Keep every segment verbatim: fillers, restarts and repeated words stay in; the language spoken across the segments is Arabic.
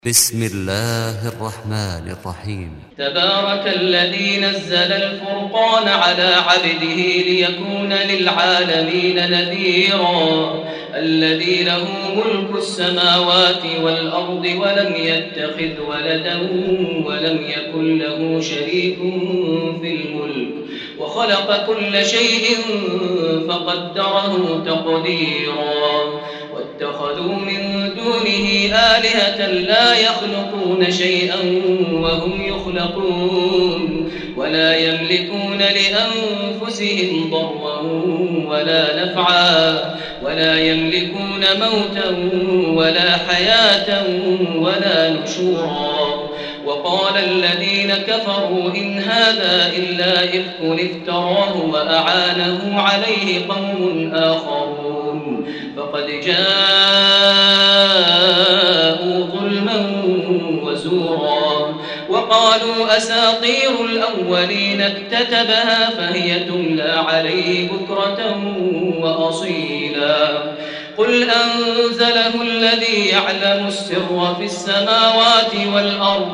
بسم الله الرحمن الرحيم. تبارك الذي نزل الفرقان على عبده ليكون للعالمين نذيرا الذي له ملك السماوات والأرض ولم يتخذ ولدا ولم يكن له شريك في الملك وخلق كل شيء فقدره تقديرا واتخذوا من دونه آلهة لا يخلقون شيئا وهم يخلقون ولا يملكون لأنفسهم ضرا ولا نفعا ولا يملكون موتا ولا حياة ولا نشورا وقال الذين كفروا إن هذا إلا إفك افتراه وأعانه عليه قوم آخرون فقد جاءوا ظلما وزورا وقالوا أساطير الأولين اكتتبها فهي تملى عليه بكرة وأصيلا قل أنزله الذي يعلم السر في السماوات والأرض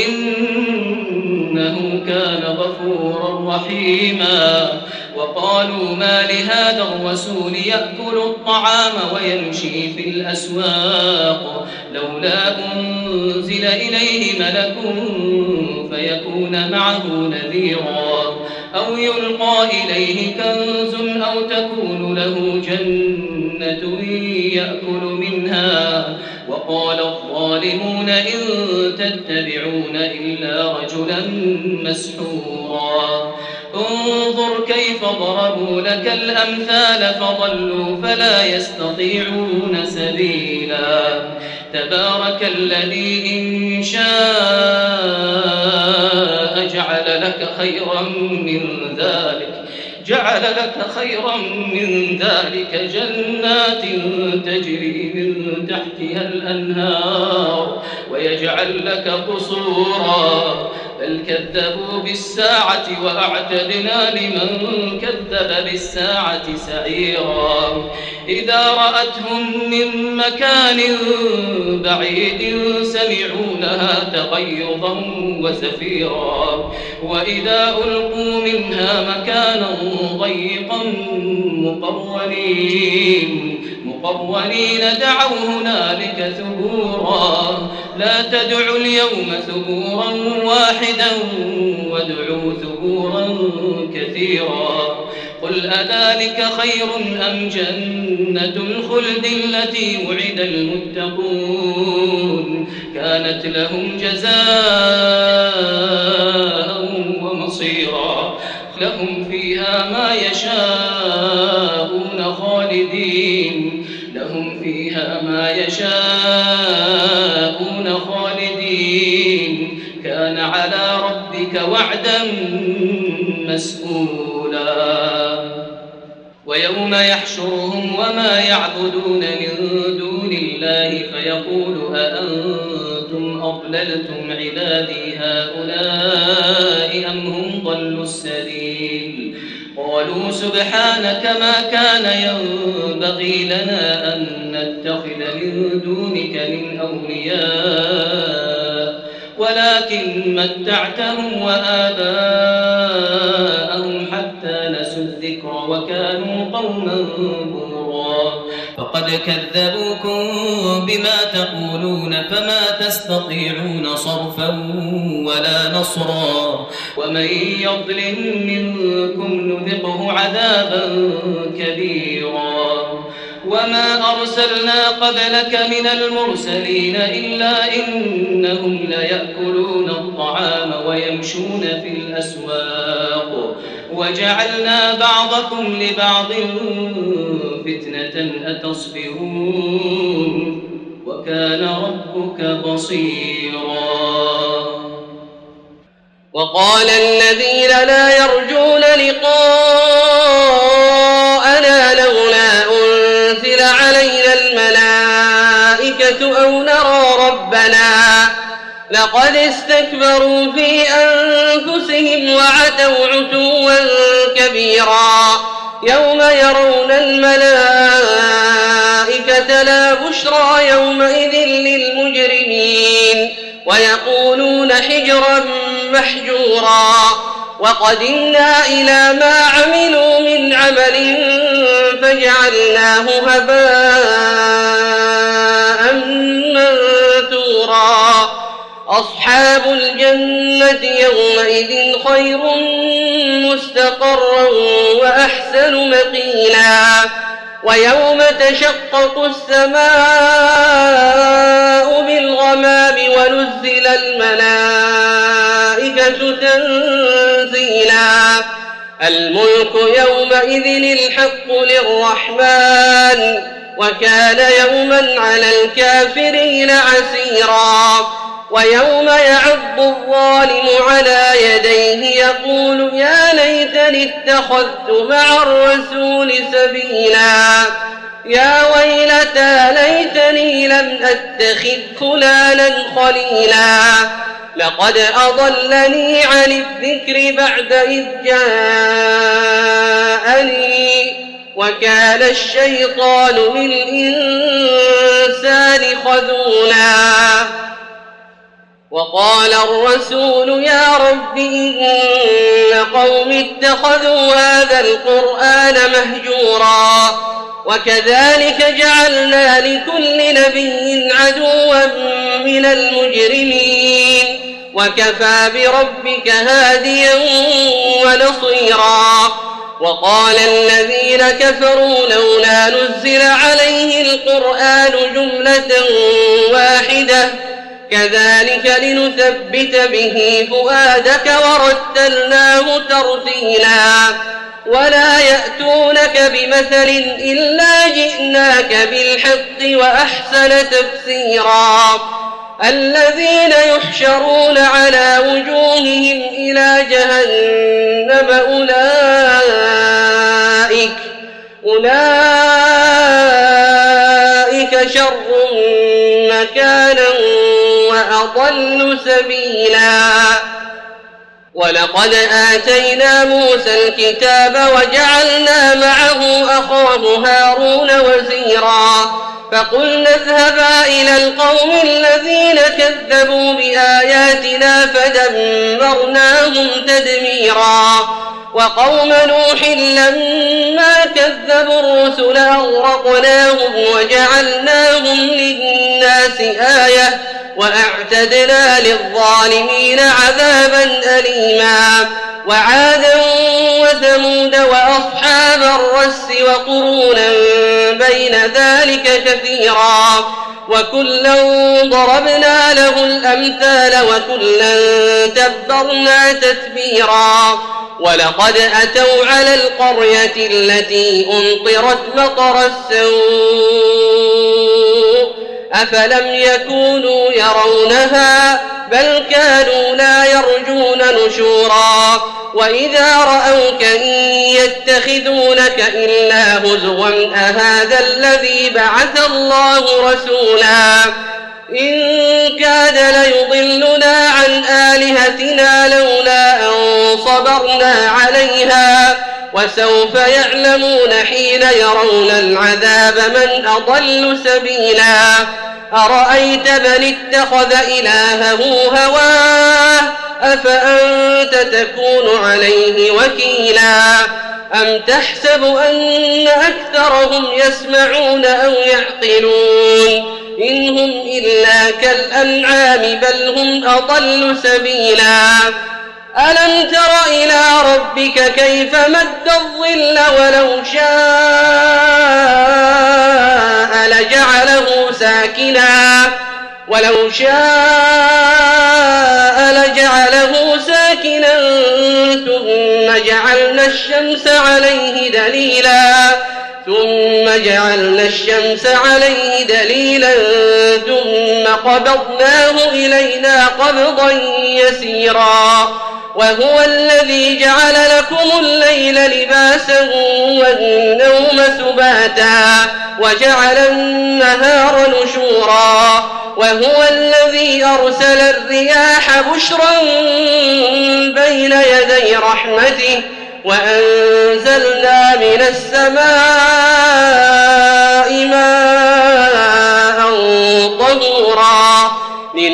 إنه كان غفورا رحيما وقالوا ما لهذا الرسول يأكل الطعام ويمشي في الأسواق لولا أنزل إليه ملك فيكون معه نذيرا أو يلقى إليه كنز أو تكون له جنة يأكل منها وقال الظالمون إن تتبعون إلا رجلا مسحورا انظر كيف ضربوا لك الأمثال فضلوا فلا يستطيعون سبيلا تبارك الذي إن شاء جعل لك خيرا من ذلك جعل لك خيرا من ذلك جنات تجري من تحتها الأنهار ويجعل لك قصورا بل كذبوا بالساعة وأعتدنا لمن كذب بالساعة سعيرا إذا رأتهم من مكان بعيد سمعوا لها تغيظا وزفيرا وإذا ألقوا منها مكانا ضيقا مقرنين مقرنين دعوا هنالك ثبورا لا تدعوا اليوم ثبورا واحدا وادعوا ثبورا كثيرا قل أذلك خير أم جنة الخلد التي وعد المتقون كانت لهم جزاء ومصيرا لهم فيها ما يشاءون خالدين لهم فيها ما يشاءون خالدين كان على ربك وعدا مسئولا ويوم يحشرهم وما يعبدون من دون الله فيقول أأنتم أضللتم عبادي هؤلاء أم هم ضلوا السبيل قالوا سبحانك ما كان ينبغي لنا أن نتخذ من دونك من أولياء ولكن متعتهم وآباءهم حتى نسوا الذكر وكانوا قوما بورا فقد كذبوكم بما تقولون فما تستطيعون صرفا ولا نصرا ومن يظلم منكم نذقه عذابا كبيرا وما أرسلنا قبلك من المرسلين إلا إنهم ليأكلون الطعام ويمشون في الأسواق وجعلنا بعضكم لبعض فتنة أتصبرون وكان ربك بصيرا وقال الذين لا يرجون لقاءنا لولا أنزل علينا الملائكة أو نرى ربنا لقد استكبروا في أنفسهم وعتوا عتوا كبيرا يوم يرون الملائكة الملائكة لا بشرى يومئذ للمجرمين ويقولون حجرا محجورا وقدمنا إلى ما عملوا من عمل فجعلناه هباء منثورا أصحاب الجنة يومئذ خير مستقرا وأحسن مقيلا ويوم تشقق السماء بالغمام ونزل الملائكة تنزيلا الملك يومئذ الحق للرحمن وكان يوما على الكافرين عسيرا ويوم يعض الظالم على يديه يقول يا ليتني اتخذت مع الرسول سبيلا يا ويلتى ليتني لم أتخذ فلانا خليلا لقد أضلني عن الذكر بعد إذ جاءني وكان الشيطان للإنسان خذولا وقال الرسول يا رب إن قوم اتخذوا هذا القرآن مهجورا وكذلك جعلنا لكل نبي عدوا من المجرمين وكفى بربك هاديا ونصيرا وقال الذين كفروا لولا نزل عليه القرآن جملة واحدة كذلك لنثبت به فؤادك ورتلناه ترتيلا ولا يأتونك بمثل إلا جئناك بالحق وأحسن تفسيرا الذين يحشرون على وجوههم إلى جهنم أولئك أولئك شر مكانا وأضل سبيلا ولقد آتينا موسى الكتاب وجعلنا معه أخاه هارون وزيرا فقلنا اذهبا إلى القوم الذين كذبوا بآياتنا فدمرناهم تدميرا وقوم نوح لما كذبوا الرسل أغرقناهم وجعلناهم للناس آية وأعتدنا للظالمين عذابا أليما وعادا وثمود وأصحاب الرس وقرونا بين ذلك كثيرا وكلا ضربنا له الأمثال وكلا تبرنا تتبيرا ولقد أتوا على القرية التي أمطرت مطر السوء أفلم يكونوا يرونها بل كانوا لا يرجون نشورا وإذا رأوك إن يتخذونك إلا هزوا أهذا الذي بعث الله رسولا إن كاد ليضلنا عن آلهتنا لولا أن صبرنا عليها وسوف يعلمون حين يرون العذاب من أضل سبيلا أرأيت من اتخذ إلهه هواه أفأنت تكون عليه وكيلا أم تحسب أن أكثرهم يسمعون أو يعقلون إن هم إلا كالأنعام بل هم أضل سبيلا ألم تر إلى ربك كيف مد الظل ولو شاء لجعله ساكنا ولو شاء لجعله ساكنا ثم جعلنا الشمس عليه دليلا ثم جعلنا الشمس عليه دليلا ثم قبضناه إلينا قبضا يسيرا وهو الذي جعل لكم الليل لباسا والنوم سباتا وجعل النهار نشورا وهو الذي أرسل الرياح بشرا بين يدي رحمته وأنزلنا من السماء ماء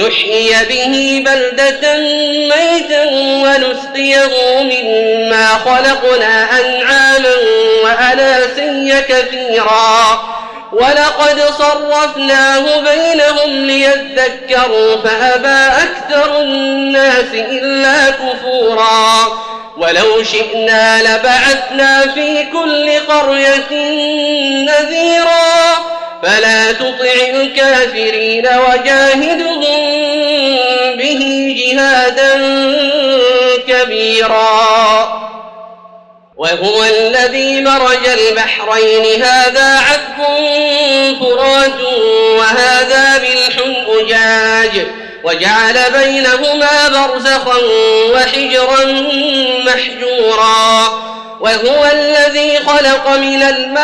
نحيي به بلدة ميتا ونسقيه مما خلقنا أنعاما وأناسيا كثيرا ولقد صرفناه بينهم ليذكروا فأبى أكثر الناس إلا كفورا ولو شئنا لبعثنا في كل قرية نذيرا فلا تطع الكافرين وجاهدهم به جهادا كبيرا وهو الذي مرج البحرين هذا عذب فرات وهذا ملح أجاج وجعل بينهما برزخا وحجرا محجورا وهو الذي خلق من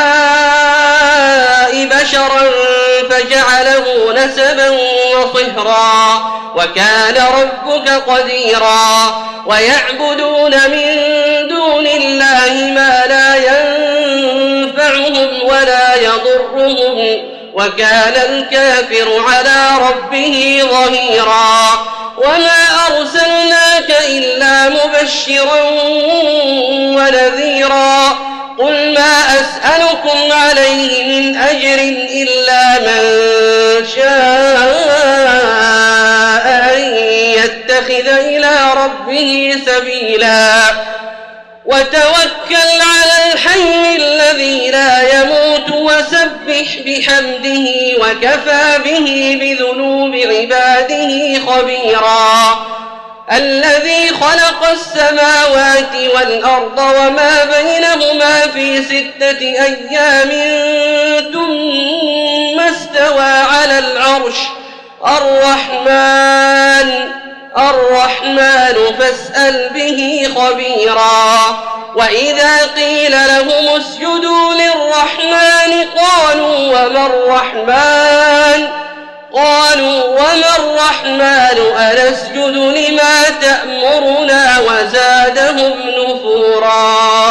الماء بشرا فجعله نسبا وصهرا وكان ربك قديرا ويعبدون من دون الله ما لا ينفعهم ولا يضرهم وكان الكافر على ربه ظهيرا وما أرسلناك إلا مبشرا ونذيرا قل ما أسألكم عليه من أجر إلا من شاء أن يتخذ إلى ربه سبيلا وتوكل على الحي الذي لا يموت وسبح بحمده وكفى به بذنوب عباده خبيرا الذي خلق السماوات والأرض وما بينهما في ستة أيام ثم استوى على العرش الرحمن الرحمن فاسأل به خبيرا وإذا قيل لهم اسجدوا للرحمن قالوا وما الرحمن قالوا وما الرحمن أنسجد لما تأمرنا وزادهم نفورا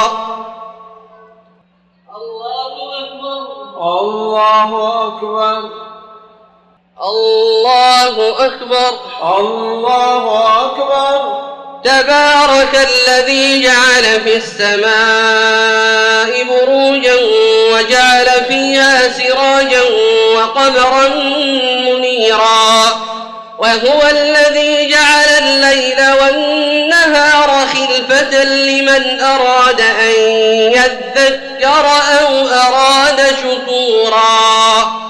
الله أكبر الله أكبر الله أكبر الله أكبر تبارك الذي جعل في السماء بروجا وجعل فيها سراجا وقمرا منيرا وهو الذي جعل الليل والنهار خلفة لمن أراد أن يذكر أو أراد شكورا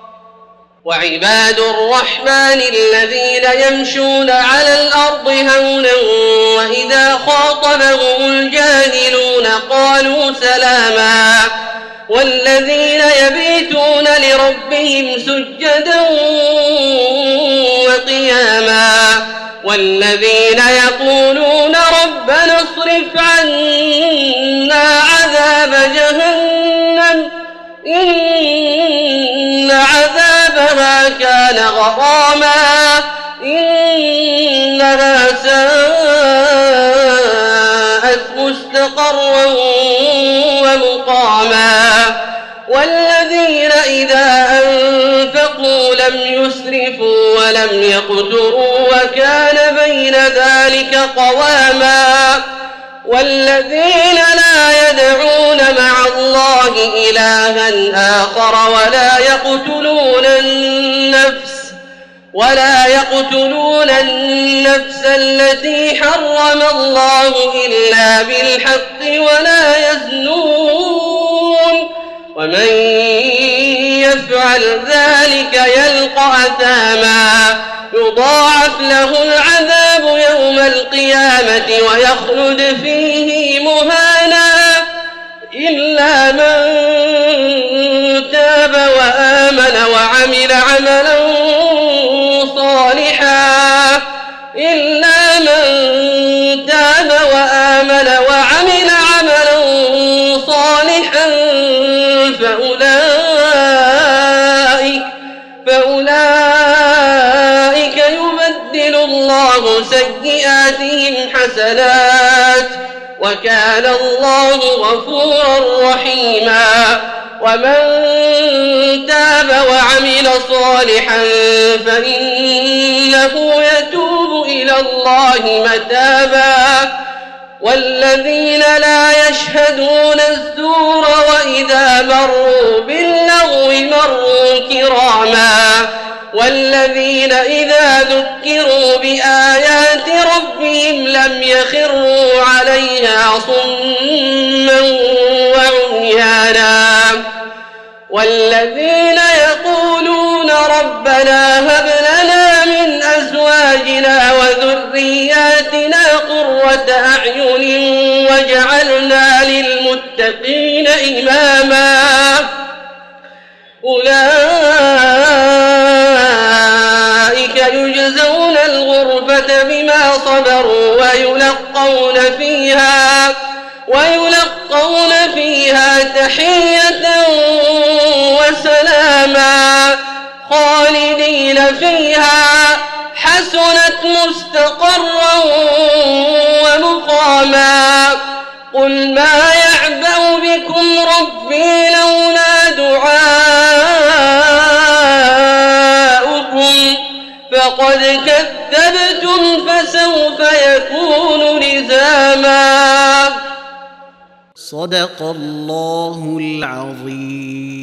وعباد الرحمن الذين يمشون على الأرض هونا وإذا خاطبهم الجاهلون قالوا سلاما والذين يبيتون لربهم سجدا وقياما والذين يقولون ربنا اصرف عنا عذاب جهنم إن عذابها كان غراما إنها ساءت مستقرا ومقاما والذين إذا أنفقوا لم يسرفوا ولم يقتروا وكان بين ذلك قواما والذين لا يدعون مع الله إلها آخر ولا يقتلون النفس ولا يقتلون النفس التي حرم الله إلا بالحق ولا يزنون ومن يفعل ذلك يلقى أثاما يضاعف له العذاب يوم القيامة ويخلد فيه مهانا إلا من تاب وآمن وعمل عملا صالحا إلا من تاب وآمن وعمل عملا صالحا فأولئك فأولئك يبدل الله سيئاتهم حسنات وكان الله غفورا رحيما. ومن تاب وعمل صالحا فإنه يتوب إلى الله متابا. والذين لا يشهدون الزور وإذا مروا باللغو مروا كراما. والذين إذا ذكروا بآيات ربهم لم يخروا عليها صما وعميانا. والذين يقولون ربنا هب لنا من أزواجنا وذرياتنا قرة أعين واجعلنا للمتقين إماما. أولئك يجزون الغرفة بما صبروا ويلقون فيها ويلقون فيها تحية وسلاما خالدين فيها حسنت مستقرا ومقاما. قل ما يعبأ بكم ربي لولا دعاؤكم فقد كذبتم فسوف يكون لزاما. صدق الله العظيم.